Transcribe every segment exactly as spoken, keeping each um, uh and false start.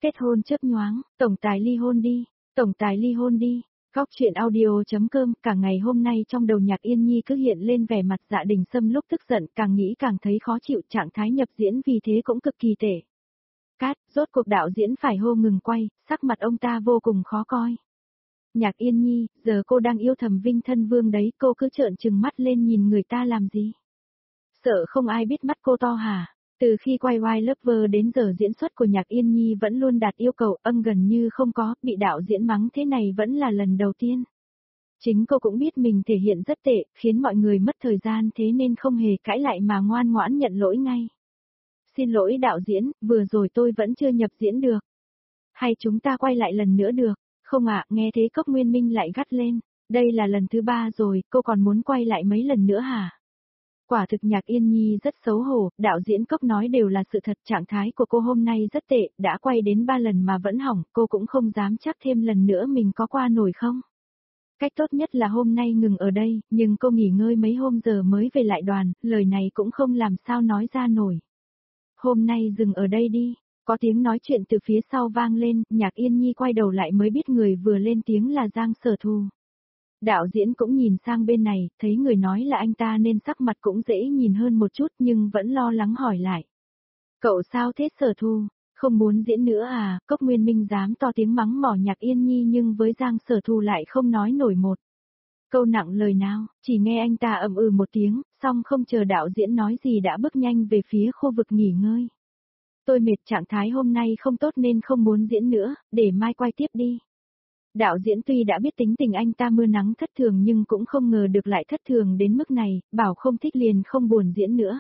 Kết hôn chớp nhoáng, tổng tài ly hôn đi, tổng tài ly hôn đi. Góc chuyện audio.com. Cả ngày hôm nay trong đầu Nhạc Yên Nhi cứ hiện lên vẻ mặt Dạ Đình Sâm lúc tức giận, càng nghĩ càng thấy khó chịu, trạng thái nhập diễn vì thế cũng cực kỳ tệ. Cát, rốt cuộc đạo diễn phải hô ngừng quay, sắc mặt ông ta vô cùng khó coi. Nhạc Yên Nhi, giờ cô đang yêu thầm Vinh Thân Vương đấy, cô cứ trợn trừng mắt lên nhìn người ta làm gì? Sợ không ai biết mắt cô to hả? Từ khi quay Why Lover đến giờ diễn xuất của Nhạc Yên Nhi vẫn luôn đạt yêu cầu, âm gần như không có, bị đạo diễn mắng thế này vẫn là lần đầu tiên. Chính cô cũng biết mình thể hiện rất tệ, khiến mọi người mất thời gian, thế nên không hề cãi lại mà ngoan ngoãn nhận lỗi ngay. Xin lỗi đạo diễn, vừa rồi tôi vẫn chưa nhập diễn được. Hay chúng ta quay lại lần nữa được? Không ạ, nghe thế Cốc Nguyên Minh lại gắt lên. Đây là lần thứ ba rồi, cô còn muốn quay lại mấy lần nữa hả? Quả thực Nhạc Yên Nhi rất xấu hổ, đạo diễn Cốc nói đều là sự thật, trạng thái của cô hôm nay rất tệ, đã quay đến ba lần mà vẫn hỏng, cô cũng không dám chắc thêm lần nữa mình có qua nổi không. Cách tốt nhất là hôm nay ngừng ở đây, nhưng cô nghỉ ngơi mấy hôm giờ mới về lại đoàn, lời này cũng không làm sao nói ra nổi. Hôm nay dừng ở đây đi, có tiếng nói chuyện từ phía sau vang lên, Nhạc Yên Nhi quay đầu lại mới biết người vừa lên tiếng là Giang Sở Thù. Đạo diễn cũng nhìn sang bên này, thấy người nói là anh ta nên sắc mặt cũng dễ nhìn hơn một chút nhưng vẫn lo lắng hỏi lại. Cậu sao thế Sở Thù, không muốn diễn nữa à? Cốc Nguyên Minh dám to tiếng mắng mỏ Nhạc Yên Nhi nhưng với Giang Sở Thù lại không nói nổi một câu nặng lời nào, chỉ nghe anh ta ậm ừ một tiếng, xong không chờ đạo diễn nói gì đã bước nhanh về phía khu vực nghỉ ngơi. Tôi mệt, trạng thái hôm nay không tốt nên không muốn diễn nữa, để mai quay tiếp đi. Đạo diễn tuy đã biết tính tình anh ta mưa nắng thất thường nhưng cũng không ngờ được lại thất thường đến mức này, bảo không thích liền không buồn diễn nữa.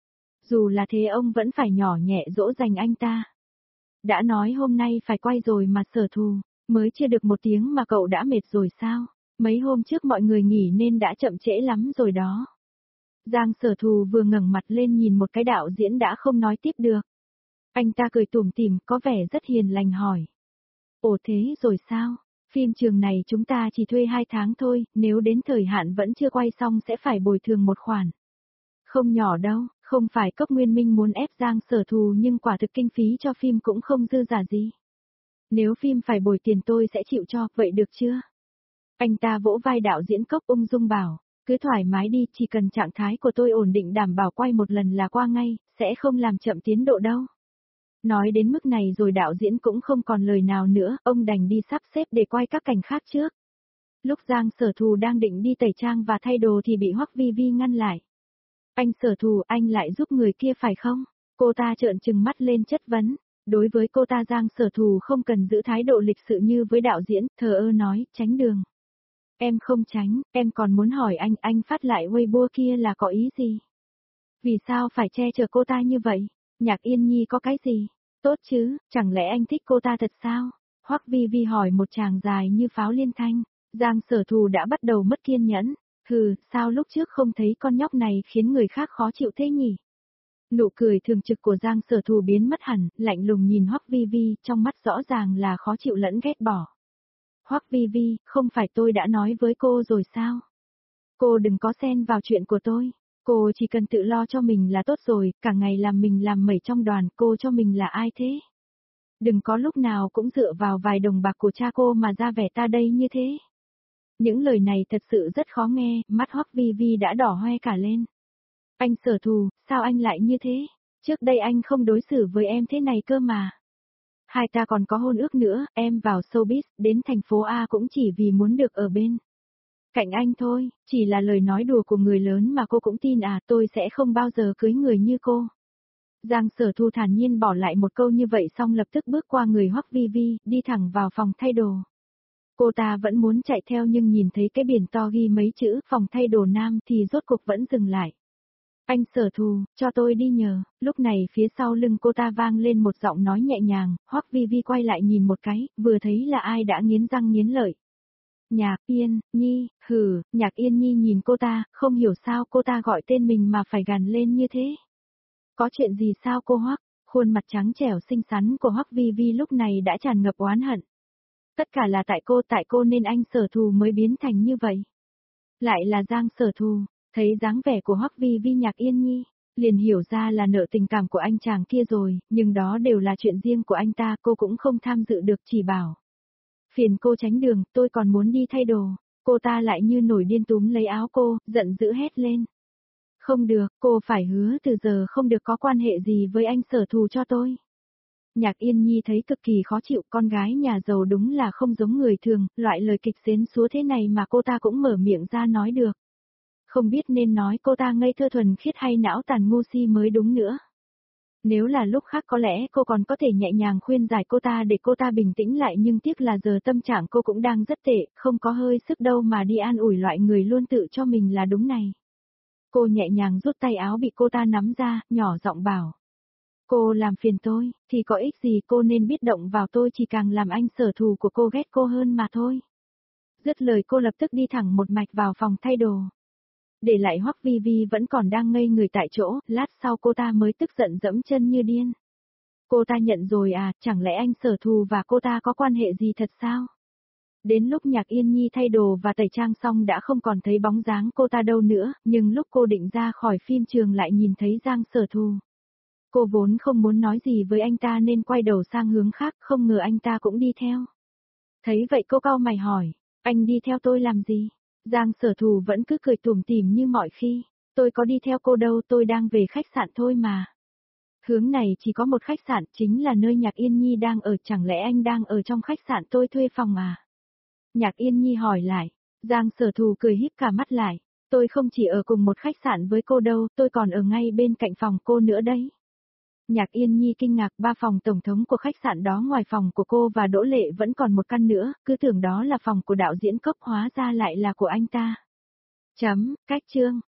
Dù là thế ông vẫn phải nhỏ nhẹ dỗ dành anh ta. Đã nói hôm nay phải quay rồi mà Sở Thù, mới chưa được một tiếng mà cậu đã mệt rồi sao? Mấy hôm trước mọi người nghỉ nên đã chậm trễ lắm rồi đó. Giang Sở Thù vừa ngẩng mặt lên nhìn một cái đạo diễn đã không nói tiếp được. Anh ta cười tủm tỉm, có vẻ rất hiền lành hỏi. Ồ thế rồi sao? Phim trường này chúng ta chỉ thuê hai tháng thôi, nếu đến thời hạn vẫn chưa quay xong sẽ phải bồi thường một khoản. Không nhỏ đâu, không phải Cốc Nguyên Minh muốn ép Giang Sở Thù nhưng quả thực kinh phí cho phim cũng không dư giả gì. Nếu phim phải bồi tiền tôi sẽ chịu cho, vậy được chưa? Anh ta vỗ vai đạo diễn Cốc ung dung bảo, cứ thoải mái đi, chỉ cần trạng thái của tôi ổn định đảm bảo quay một lần là qua ngay, sẽ không làm chậm tiến độ đâu. Nói đến mức này rồi đạo diễn cũng không còn lời nào nữa, ông đành đi sắp xếp để quay các cảnh khác trước. Lúc Giang Sở Thù đang định đi tẩy trang và thay đồ thì bị Hoắc Vi Vi ngăn lại. Anh Sở Thù, anh lại giúp người kia phải không? Cô ta trợn trừng mắt lên chất vấn. Đối với cô ta Giang Sở Thù không cần giữ thái độ lịch sự như với đạo diễn, thờ ơ nói, tránh đường. Em không tránh, em còn muốn hỏi anh, anh phát lại Weibo kia là có ý gì? Vì sao phải che chở cô ta như vậy? Nhạc Yên Nhi có cái gì? Tốt chứ, chẳng lẽ anh thích cô ta thật sao? Hoắc Vi Vi hỏi một tràng dài như pháo liên thanh. Giang Sở Thù đã bắt đầu mất kiên nhẫn. Hừ, sao lúc trước không thấy con nhóc này khiến người khác khó chịu thế nhỉ? Nụ cười thường trực của Giang Sở Thù biến mất hẳn, lạnh lùng nhìn Hoắc Vi Vi, trong mắt rõ ràng là khó chịu lẫn ghét bỏ. Hoắc Vi Vi, không phải tôi đã nói với cô rồi sao? Cô đừng có xen vào chuyện của tôi. Cô chỉ cần tự lo cho mình là tốt rồi, cả ngày làm mình làm mẩy trong đoàn, cô cho mình là ai thế? Đừng có lúc nào cũng dựa vào vài đồng bạc của cha cô mà ra vẻ ta đây như thế. Những lời này thật sự rất khó nghe, mắt Hoắc Vi Vi đã đỏ hoe cả lên. Anh Sở Thù, sao anh lại như thế? Trước đây anh không đối xử với em thế này cơ mà. Hai ta còn có hôn ước nữa, em vào showbiz, đến thành phố A cũng chỉ vì muốn được ở bên cạnh anh thôi, chỉ là lời nói đùa của người lớn mà cô cũng tin à, tôi sẽ không bao giờ cưới người như cô. Giang Sở Thù thản nhiên bỏ lại một câu như vậy xong lập tức bước qua người Hoắc Vi Vi, đi thẳng vào phòng thay đồ. Cô ta vẫn muốn chạy theo nhưng nhìn thấy cái biển to ghi mấy chữ phòng thay đồ nam thì rốt cuộc vẫn dừng lại. Anh Sở Thù, cho tôi đi nhờ, lúc này phía sau lưng cô ta vang lên một giọng nói nhẹ nhàng, Hoắc Vi Vi quay lại nhìn một cái, vừa thấy là ai đã nghiến răng nghiến lợi. Nhạc Yên Nhi, hừ, Nhạc Yên Nhi nhìn cô ta, không hiểu sao cô ta gọi tên mình mà phải gằn lên như thế. Có chuyện gì sao cô Hoắc? Khuôn mặt trắng trẻo xinh xắn của Hoắc Vi Vi lúc này đã tràn ngập oán hận. Tất cả là tại cô, tại cô nên anh Sở Thù mới biến thành như vậy. Lại là Giang Sở Thù, thấy dáng vẻ của Hoắc Vi Vi Nhạc Yên Nhi, Liền hiểu ra là nợ tình cảm của anh chàng kia rồi, nhưng đó đều là chuyện riêng của anh ta, cô cũng không tham dự được, chỉ bảo. Phiền cô tránh đường, tôi còn muốn đi thay đồ. Cô ta lại như nổi điên túm lấy áo cô, giận dữ hét lên. Không được, cô phải hứa từ giờ không được có quan hệ gì với anh Sở Thù cho tôi. Nhạc Yên Nhi thấy cực kỳ khó chịu, con gái nhà giàu đúng là không giống người thường, loại lời kịch xến xúa thế này mà cô ta cũng mở miệng ra nói được. Không biết nên nói cô ta ngây thơ thuần khiết hay não tàn ngu si mới đúng nữa. Nếu là lúc khác có lẽ cô còn có thể nhẹ nhàng khuyên giải cô ta để cô ta bình tĩnh lại, nhưng tiếc là giờ tâm trạng cô cũng đang rất tệ, không có hơi sức đâu mà đi an ủi loại người luôn tự cho mình là đúng này. Cô nhẹ nhàng rút tay áo bị cô ta nắm ra, nhỏ giọng bảo. Cô làm phiền tôi, thì có ích gì, cô nên biết động vào tôi chỉ càng làm anh Sở Thù của cô ghét cô hơn mà thôi. Dứt lời cô lập tức đi thẳng một mạch vào phòng thay đồ. Để lại Hoắc Vi Vi vẫn còn đang ngây người tại chỗ, lát sau cô ta mới tức giận dẫm chân như điên. Cô ta nhận rồi à, chẳng lẽ anh Sở Thù và cô ta có quan hệ gì thật sao? Đến lúc Nhạc Yên Nhi thay đồ và tẩy trang xong đã không còn thấy bóng dáng cô ta đâu nữa, nhưng lúc cô định ra khỏi phim trường lại nhìn thấy Giang Sở Thù. Cô vốn không muốn nói gì với anh ta nên quay đầu sang hướng khác, không ngờ anh ta cũng đi theo. Thấy vậy cô cau mày hỏi, anh đi theo tôi làm gì? Giang Sở Thù vẫn cứ cười tủm tỉm như mọi khi, tôi có đi theo cô đâu, tôi đang về khách sạn thôi mà. Hướng này chỉ có một khách sạn, chính là nơi Nhạc Yên Nhi đang ở, chẳng lẽ anh đang ở trong khách sạn tôi thuê phòng à? Nhạc Yên Nhi hỏi lại, Giang Sở Thù cười híp cả mắt lại, tôi không chỉ ở cùng một khách sạn với cô đâu, tôi còn ở ngay bên cạnh phòng cô nữa đấy. Nhạc Yên Nhi kinh ngạc, ba phòng tổng thống của khách sạn đó ngoài phòng của cô và Đỗ Lệ vẫn còn một căn nữa, cứ tưởng đó là phòng của đạo diễn Cốc, hóa ra lại là của anh ta. Chấm, cách chương.